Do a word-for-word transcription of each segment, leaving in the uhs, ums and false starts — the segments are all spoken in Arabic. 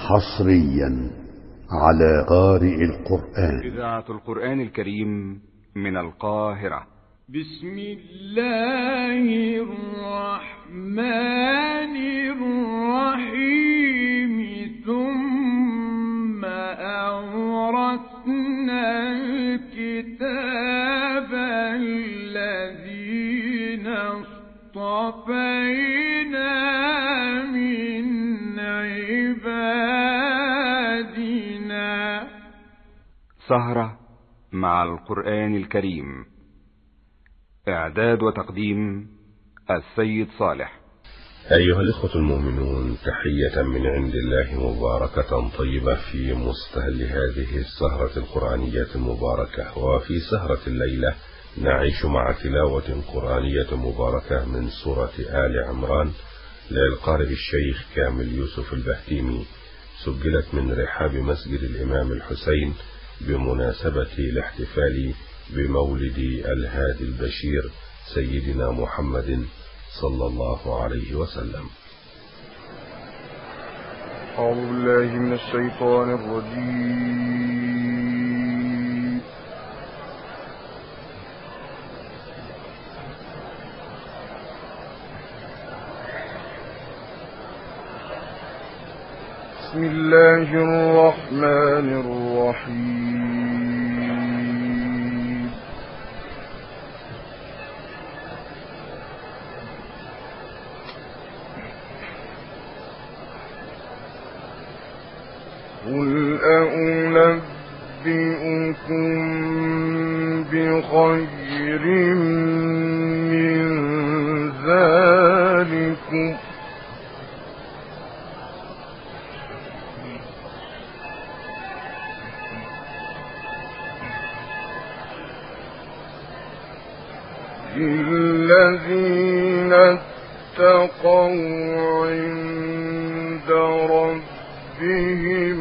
حصريا على قارئ القرآن. إذاعة القرآن الكريم من القاهرة. بسم الله الرحمن الرحيم. ثم أورثنا الكتاب الذين اصطفينا من عبادنا. سهرة مع القرآن الكريم. إعداد وتقديم السيد صالح. أيها الإخوة المؤمنون، تحية من عند الله مباركة طيبة في مستهل هذه السهرة القرآنية المباركة. وفي سهرة الليلة نعيش مع تلاوة قرآنية مباركة من سورة آل عمران للقارئ الشيخ كامل يوسف البهتيمي، سجلت من رحاب مسجد الإمام الحسين بمناسبة الاحتفال بمولد الهادي البشير سيدنا محمد صلى الله عليه وسلم. أعوذ بالله من الشيطان الرجيم. بسم الله الرحمن الرحيم. قل أنبئكم بخير من ذلكم الذين اتقوا عند ربهم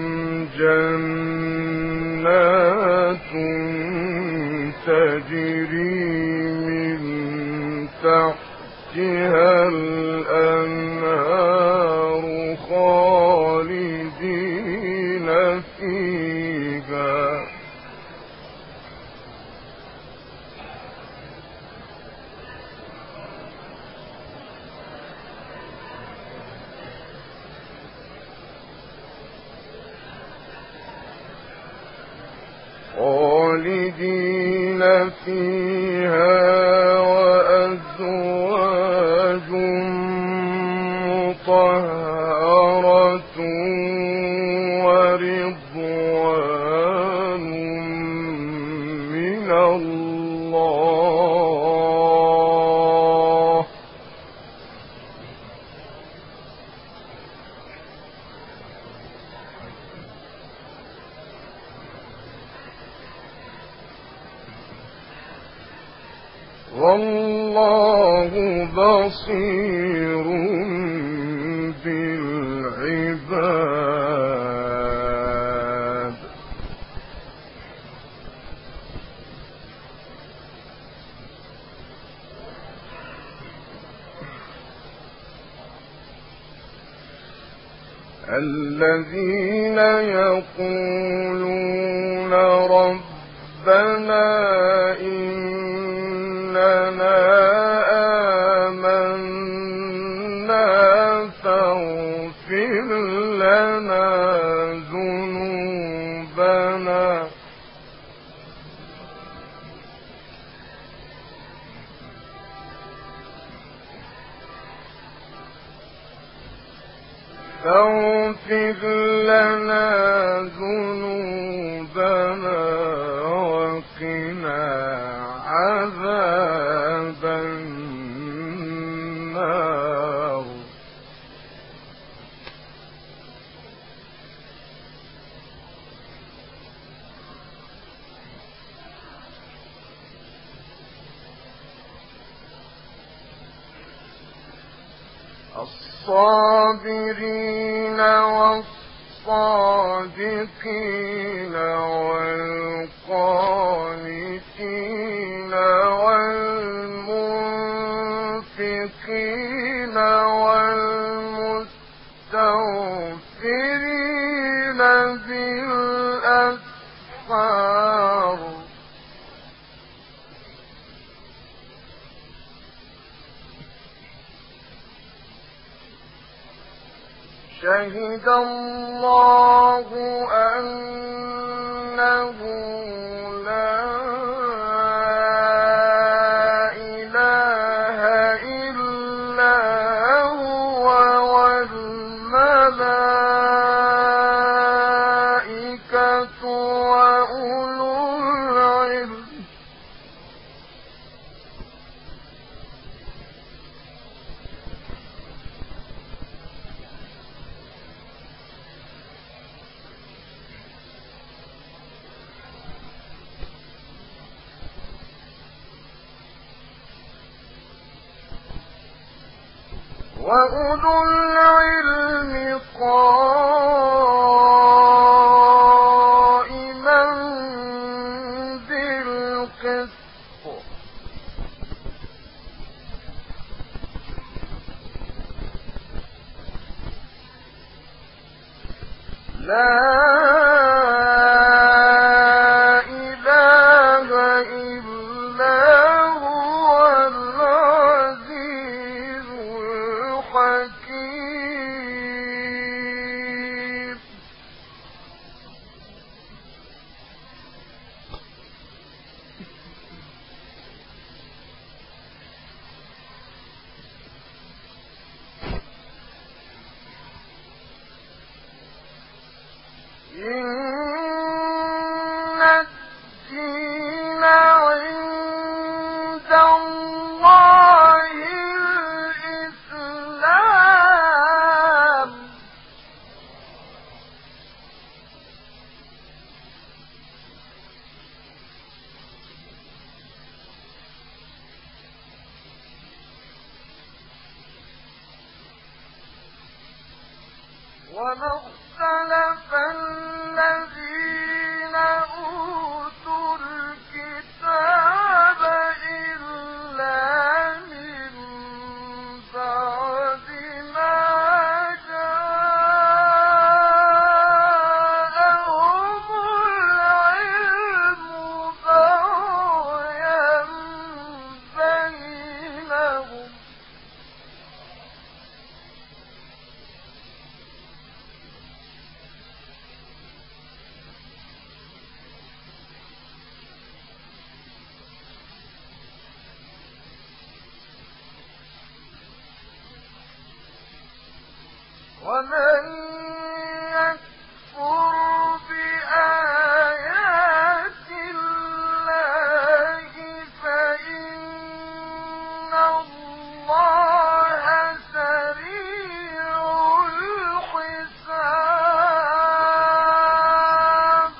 جنات تجري من تحتها الأنهار خالدين فيها خالدين فيها وأزواج مطهرة ورضوان من الله والله بصير بالعباد. الذين يقولون ربنا إننا آمنا فاغفر لنا ذنوبنا فاغفر لنا ذنوبنا وقنا عذاب النار. الصابرين والصادقين والقانتين والمنفقين والمستغفرين بالأسحار شهد الله أنه لا إله إلا هو والملائكة وأولو العلم وأولو العلم قائما بالقسط لا إله إلا هو العزيز الحكيم إن الدين عند الله الإسلام وما اختلف الذين أوتوا الكتاب إلا من بعد ما جاءهم العلم بغيا بينهم ومن يكفر بآيات الله فإن الله سريع الحساب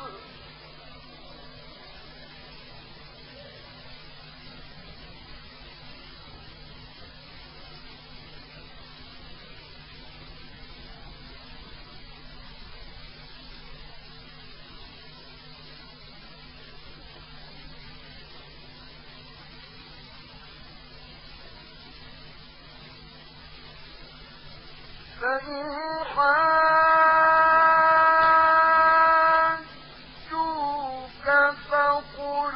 فإن حاجوك فقل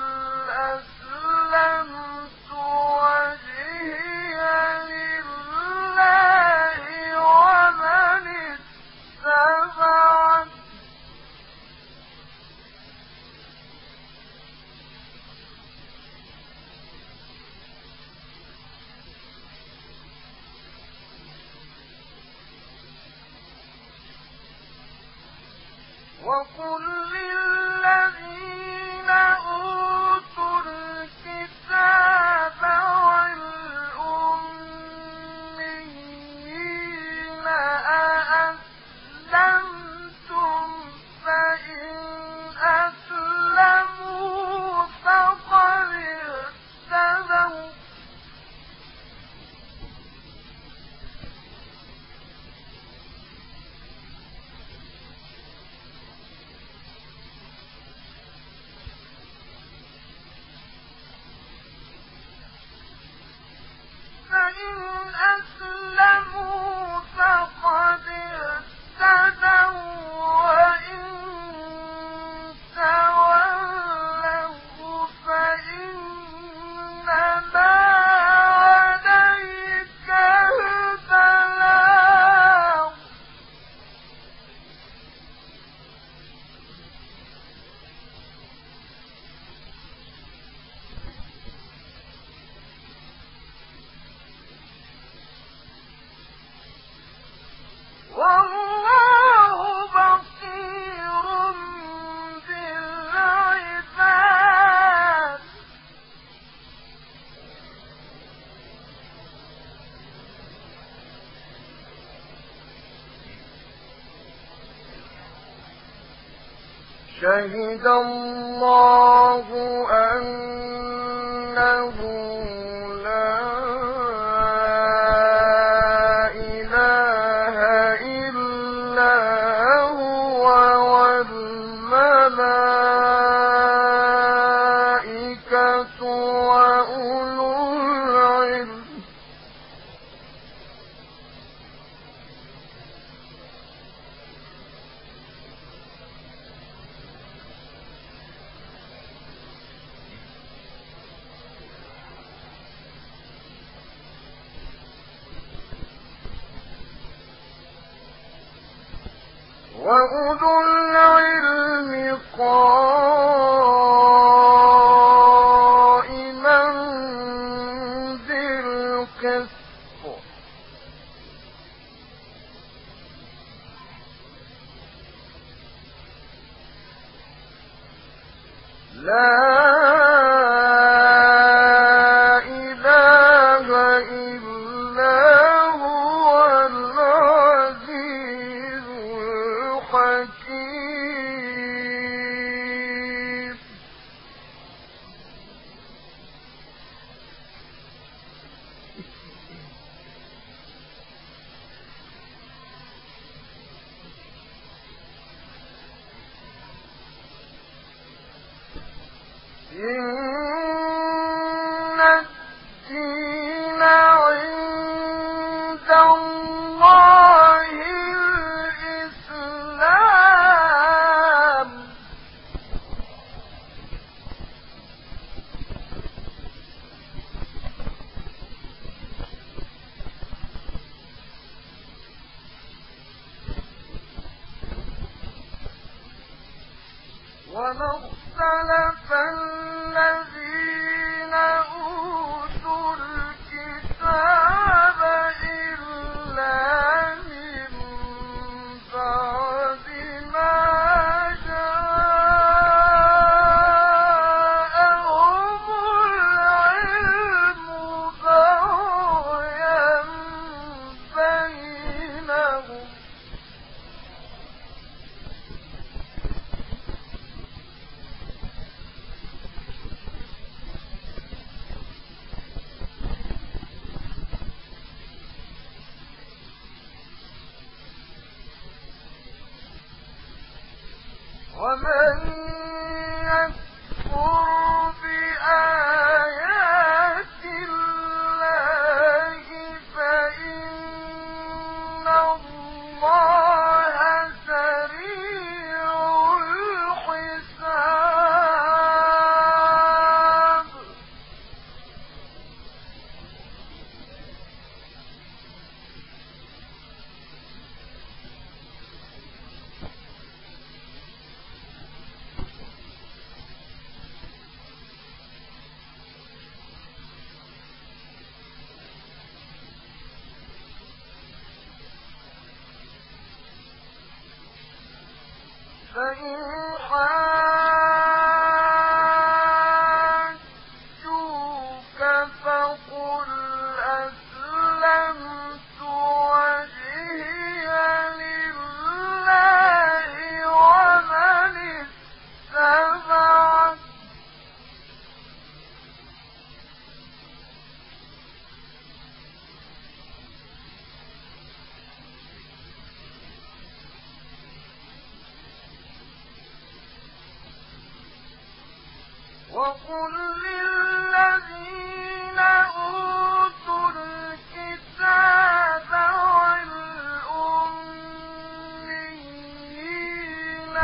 أسلمت وجهي لله ومن اتبعني وقل للذين أوتوا الكتاب والأميين أأسلمتم فإن أسلموا فقد اهتدوا شهد الله أنه لا إله إلا هو والملائكة وأولو العلم وأولو العلم قائما بالقسط لا إله إلا هو العزيز الحكيم إن الدين عند الله الإسلام وما اختلف الذين أوتوا الكتاب إلا من بعد ما جاءهم العلم بغيا بينهم ومن يكفر بآيات الله فإن الله سريع الحساب فإن حاجوك فقل أسلمت وجهي لله ومن اتبعني وقل للذين أوتوا الكتاب والأميين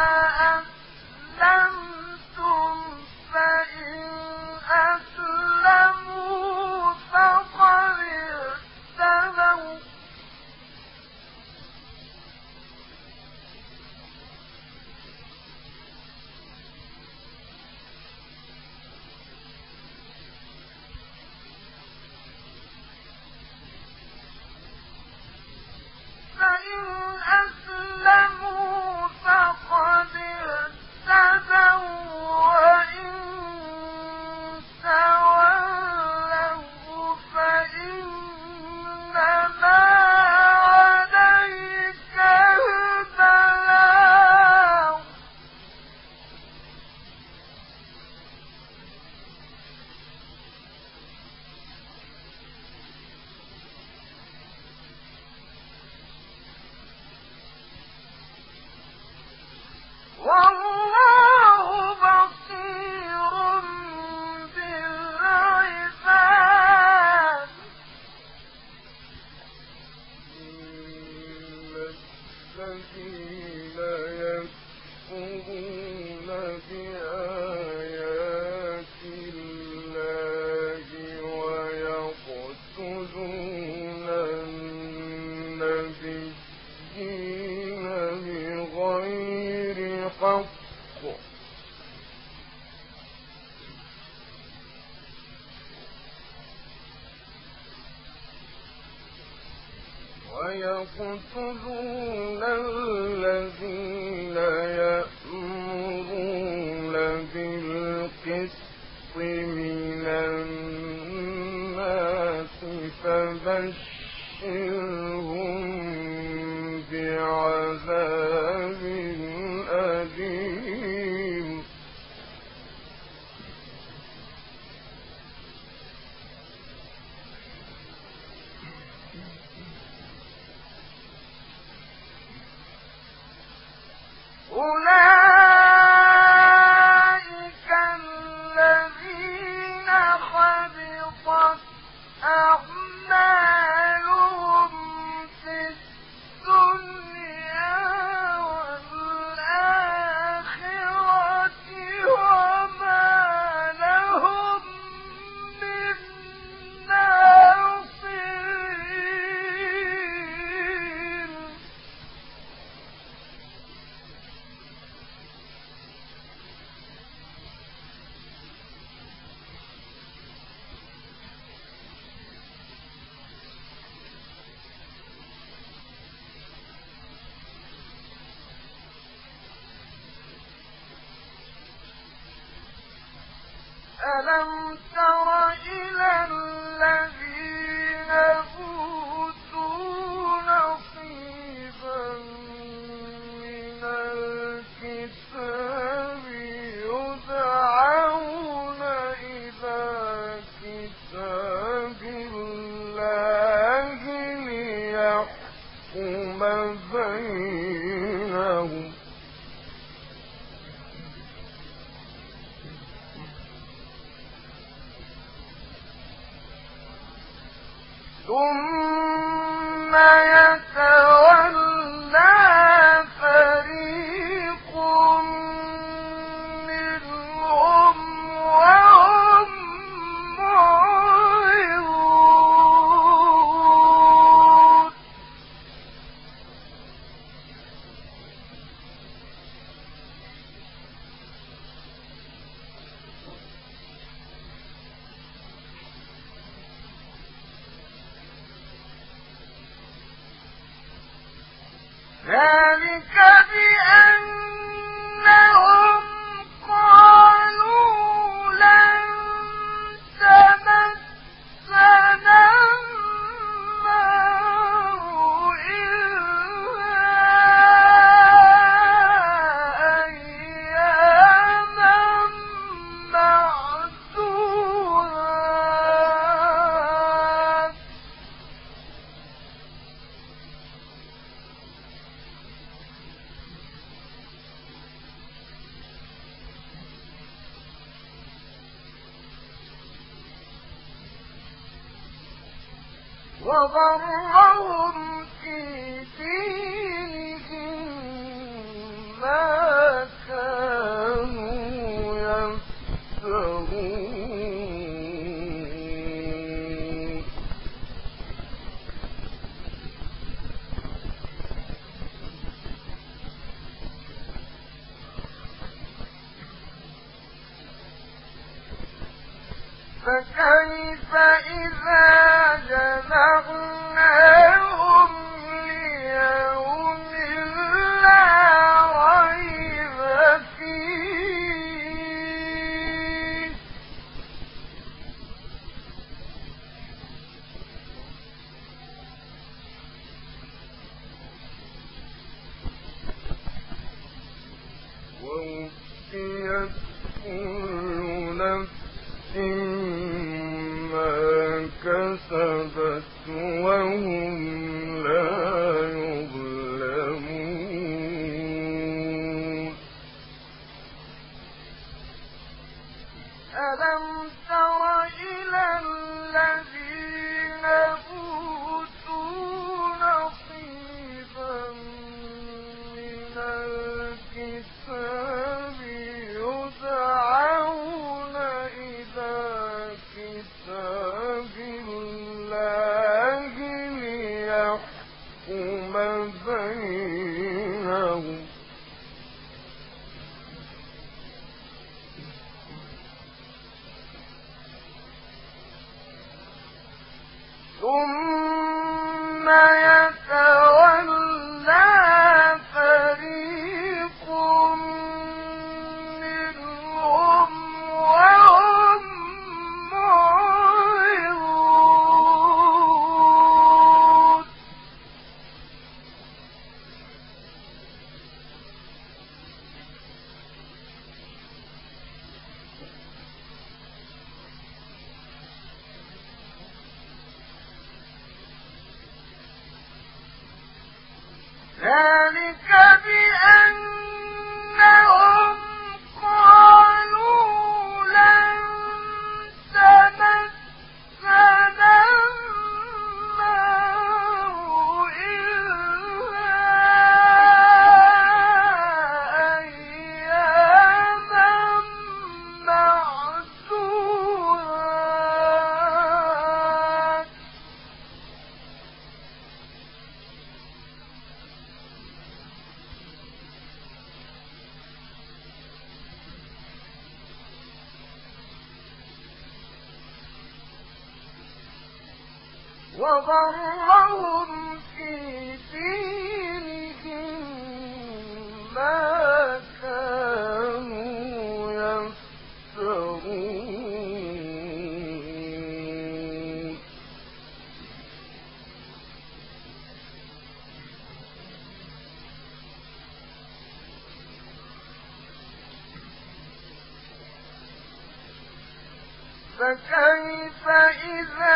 أأسلمتم فإن أسلموا فقد اهتدوا فإن أسلموا فقد ويقتلون الذين يأمرون بالقسط من الناس فبشرهم بعذاب أليم. أولئك الذين حبطت أعمالهم في الدنيا والآخرة وما لهم من ناصرين. ألم تر إلى الذين أوتوا نصيبا من الكتاب يدعون إلى كتاب الله ليحكم بينهم ثم يتولى فريق منهم وهم معرضون. ذلك بأنهم قالوا لن تمسنا النار إلا أياما معدودات. وغرهم في دينهم ما كانوا يفترون. فكيف إذا جمعناهم ليوم لا ريب فيه ووفيت كل نفس ما كسبت وهم لا يظلمون. ألم تر إلى الذين أوتوا نصيبا الكتاب يدعون إلى كتاب الله ليحكم بينهم ثم يتولى فريق منهم وهم معرضون ذلك بأنهم قالوا لن تمسنا النار إلا أياما معدودات وغرهم في دينهم ما كانوا يفترون فكيف إذا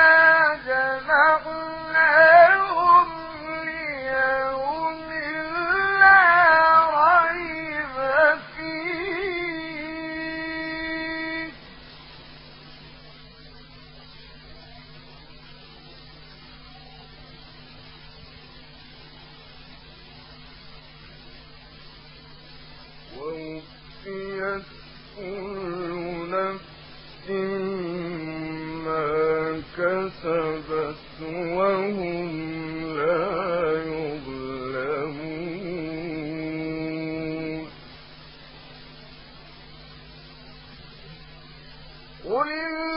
جمعناهم ليوم لا ريب فيه ووفيت كل نفس ما كسبت وهم لا يظلمون قل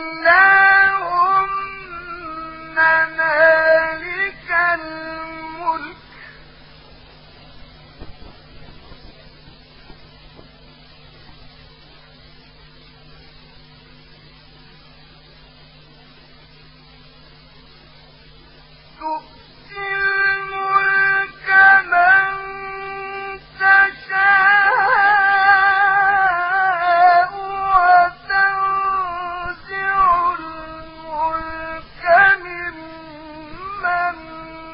اللهم مالك الملك تؤتي الملك من تشاء وتنزع الملك ممن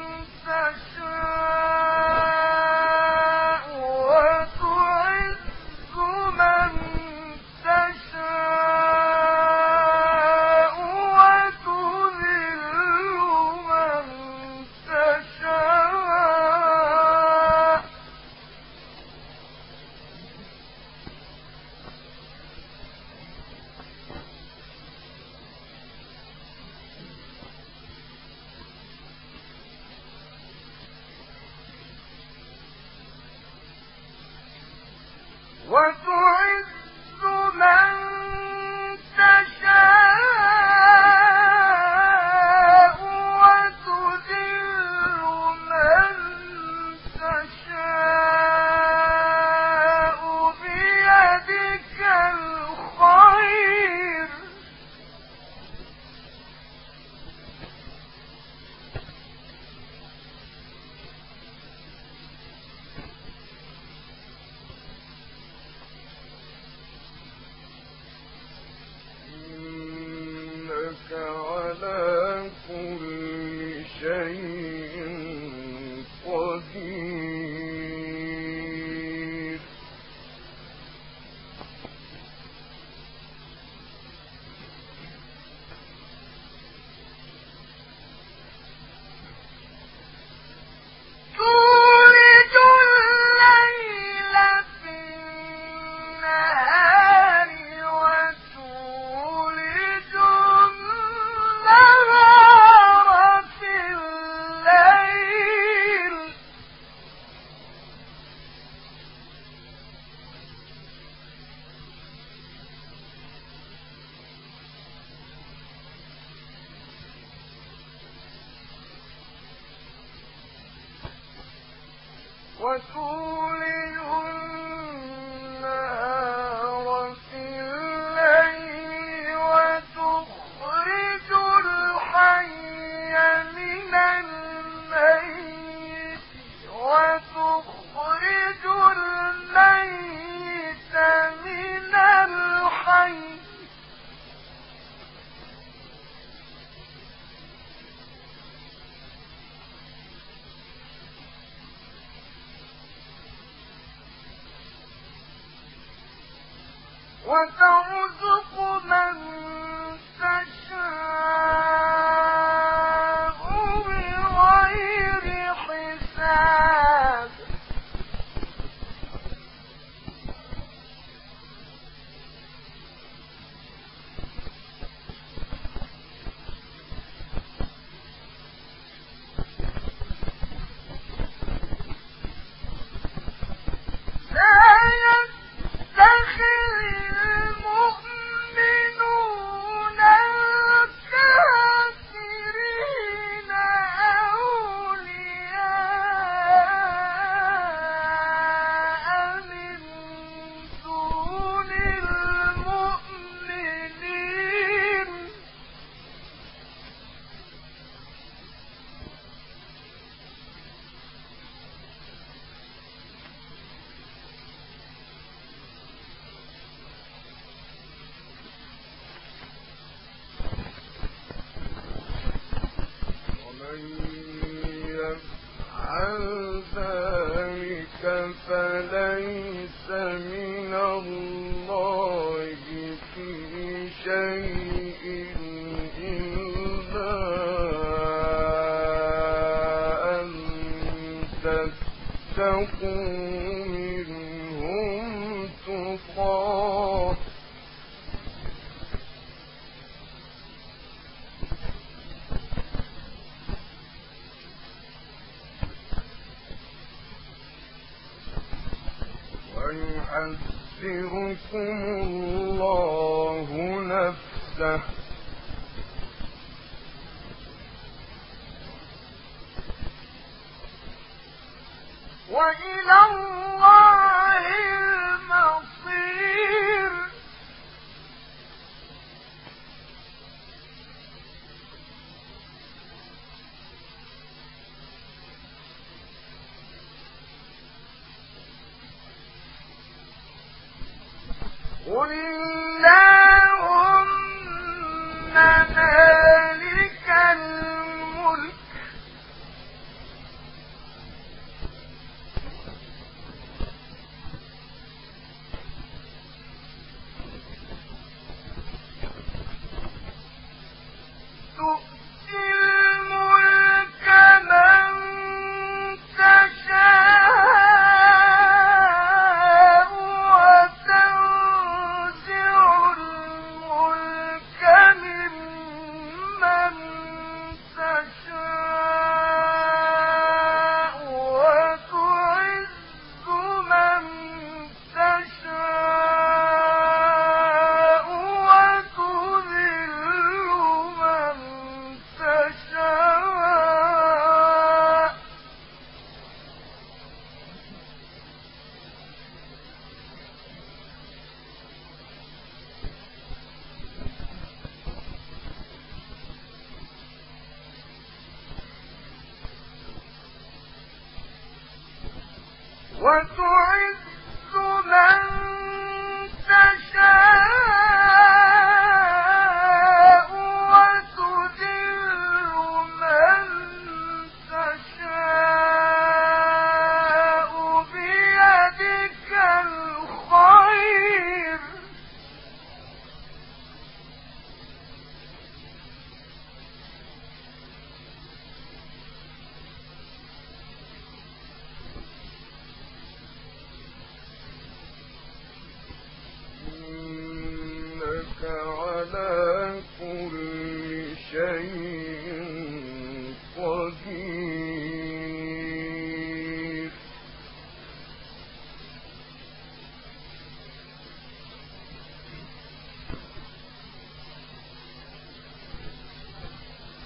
تشاء وتعز من تشاء وتذل من تشاء وتعز من تشاء وتذل من تشاء بيدك الخير إنك على كل شيء قدير تولج الليل وتولج النهار في الليل وتخرج الحي من الميت وتخرج الميت من الحي وترزق من تشاء بغير حساب لا يتخذ المؤمنون الكافرين أولياء من دون المؤمنين ومن يفعل ذلك فليس من الله في شيء إلا أن تتقوا منهم تقاه ويحذركم الله نفسه وإلى الله المصير قل اللهم مالك الملك تؤتي الملك من تشاء وتنزع الملك ممن تشاء وتعز من تشاء وتذل من تشاء وتعز من تشاء وتذل من تشاء بيدك الخير إنك على كل شيء قدير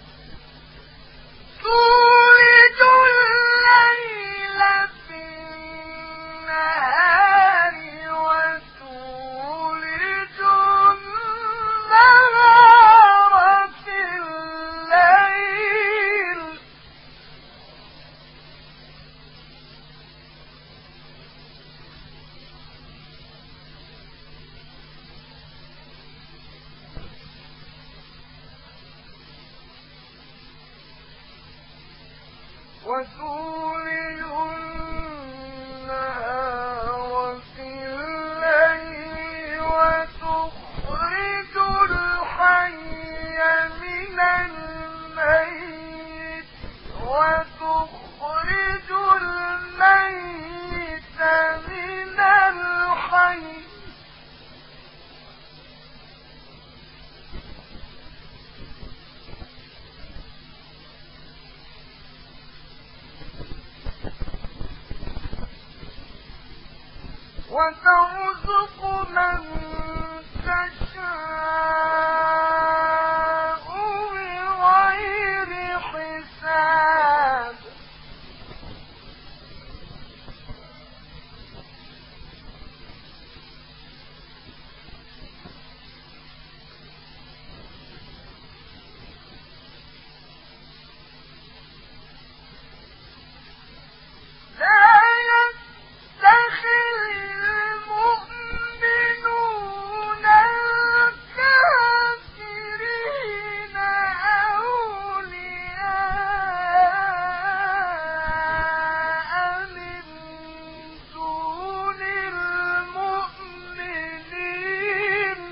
تولج الليل في وتولج النهار في الليل وتخرج الحي من الميت وتخرج الميت من الحي وترزق من تشاء بغير حساب لا يتخذ المؤمنون الكافرين أولياء من دون المؤمنين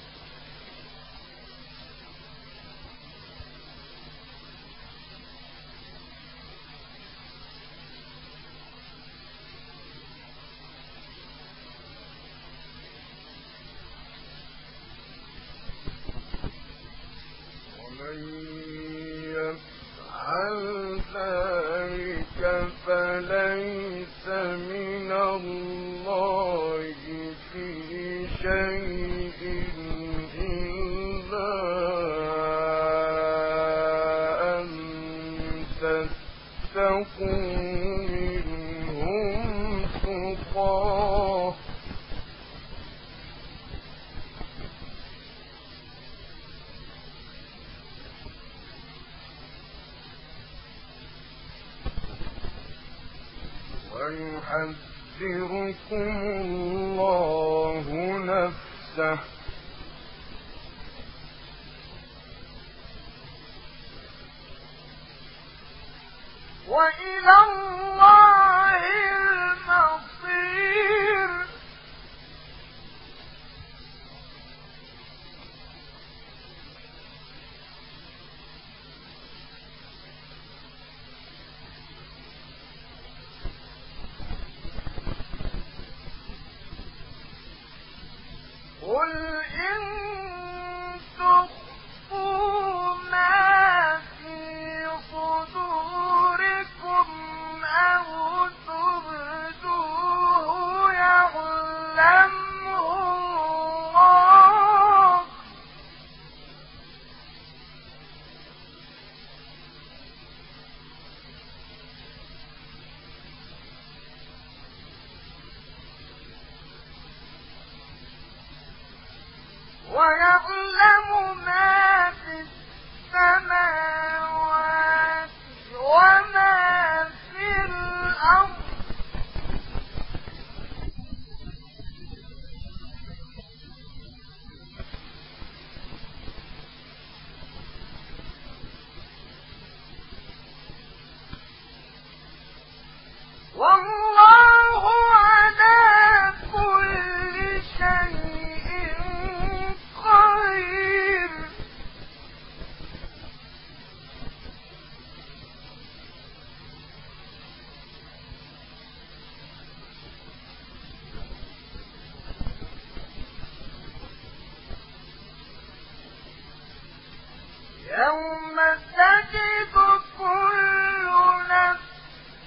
ومن يفعل ذلك فليس من الله في شيء إلا أن تتقوا منهم تقاه ويحذركم الله نفسه وإلى الله المصير قل إن تخفوا ما في صدوركم أو تبدوه يعلمه الله ويعلم ما في السماوات وما في الأرض والله على كل شيء قدير يوم تجد كل نفس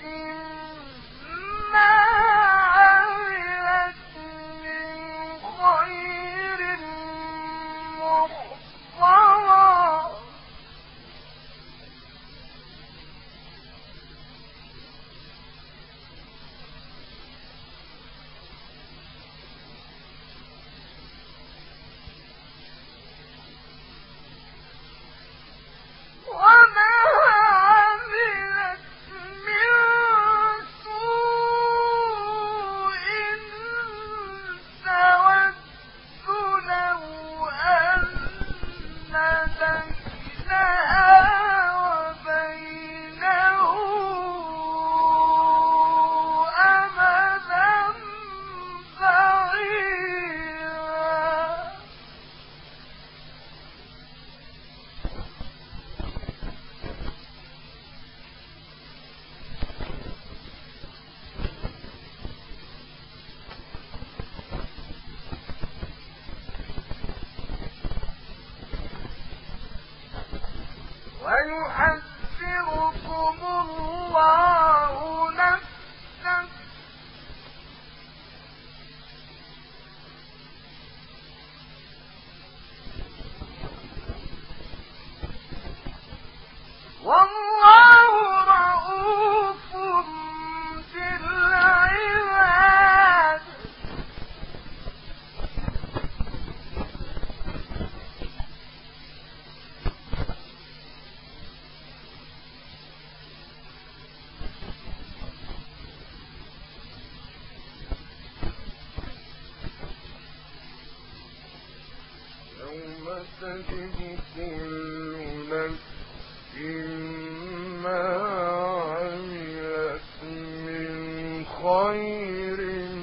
ما عملت من خير محضرا وما تجد كل نفس ما عملت من خير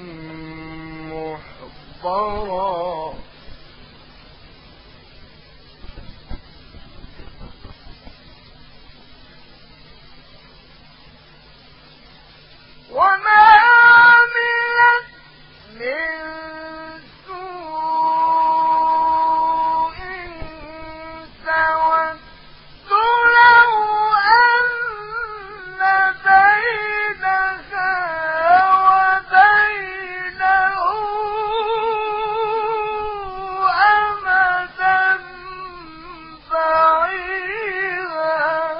محضرا وما عملت من سوء تود لو أن بينها وبينه أمدا بعيدا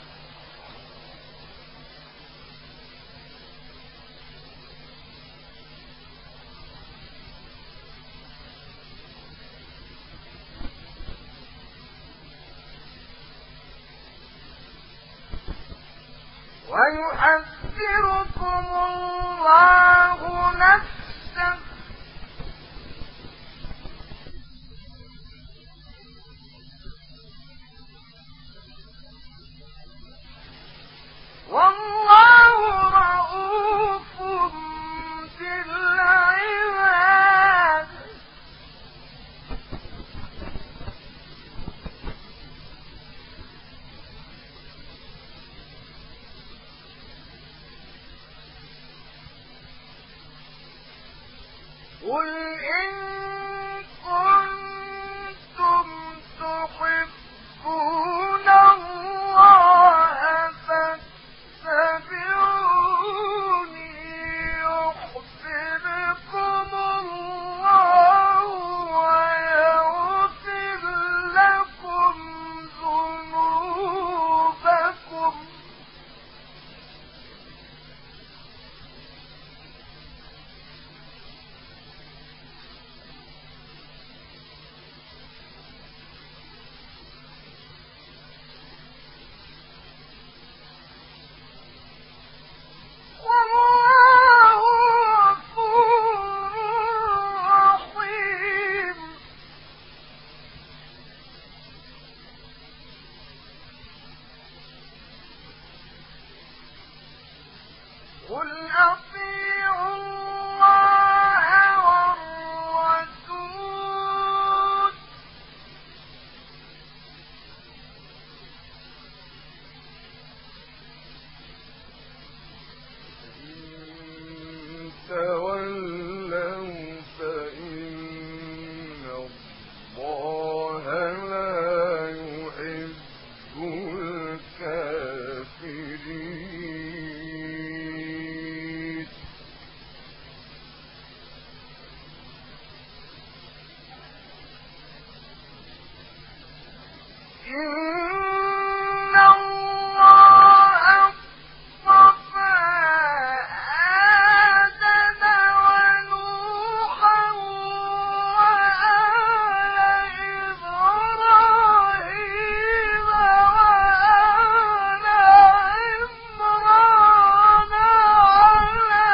ويحذركم الله نفسه والله رؤوف بالعباد قل إن كنتم تحبون الله فاتبعوني يحببكم الله ويغفر لكم ذنوبكم والله غفور رحيم قل أطيعوا الله والرسول إن تولوا فإن الله لا يحب الكافرين إن الله اصطفى آدم ونوحا وآل إبراهيم وآل عمران على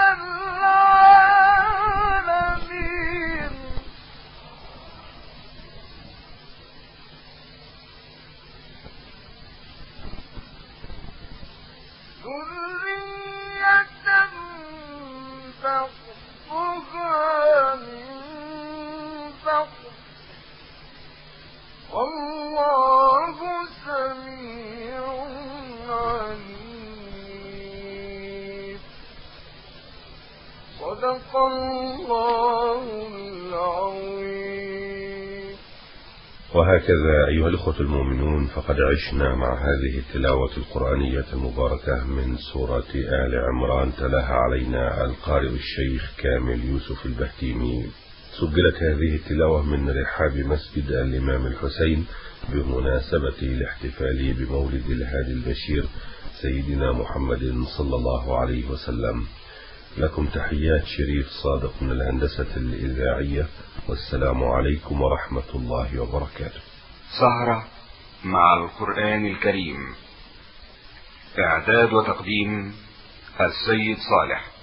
العالمين ذرية بعضها من بعض والله سميع عليم صدق الله العظيم. وهكذا أيها الأخوة المؤمنون فقد عشنا مع هذه التلاوة القرآنية المباركة من سورة آل عمران، تلاها علينا القارئ الشيخ كامل يوسف البهتيمي. سجلت هذه التلاوة من رحاب مسجد الإمام الحسين بمناسبة الاحتفال بمولد الهادي البشير سيدنا محمد صلى الله عليه وسلم. لكم تحيات شريف صادق من الهندسة الإذاعية، والسلام عليكم ورحمة الله وبركاته. سهرة مع القرآن الكريم، إعداد وتقديم السيد صالح.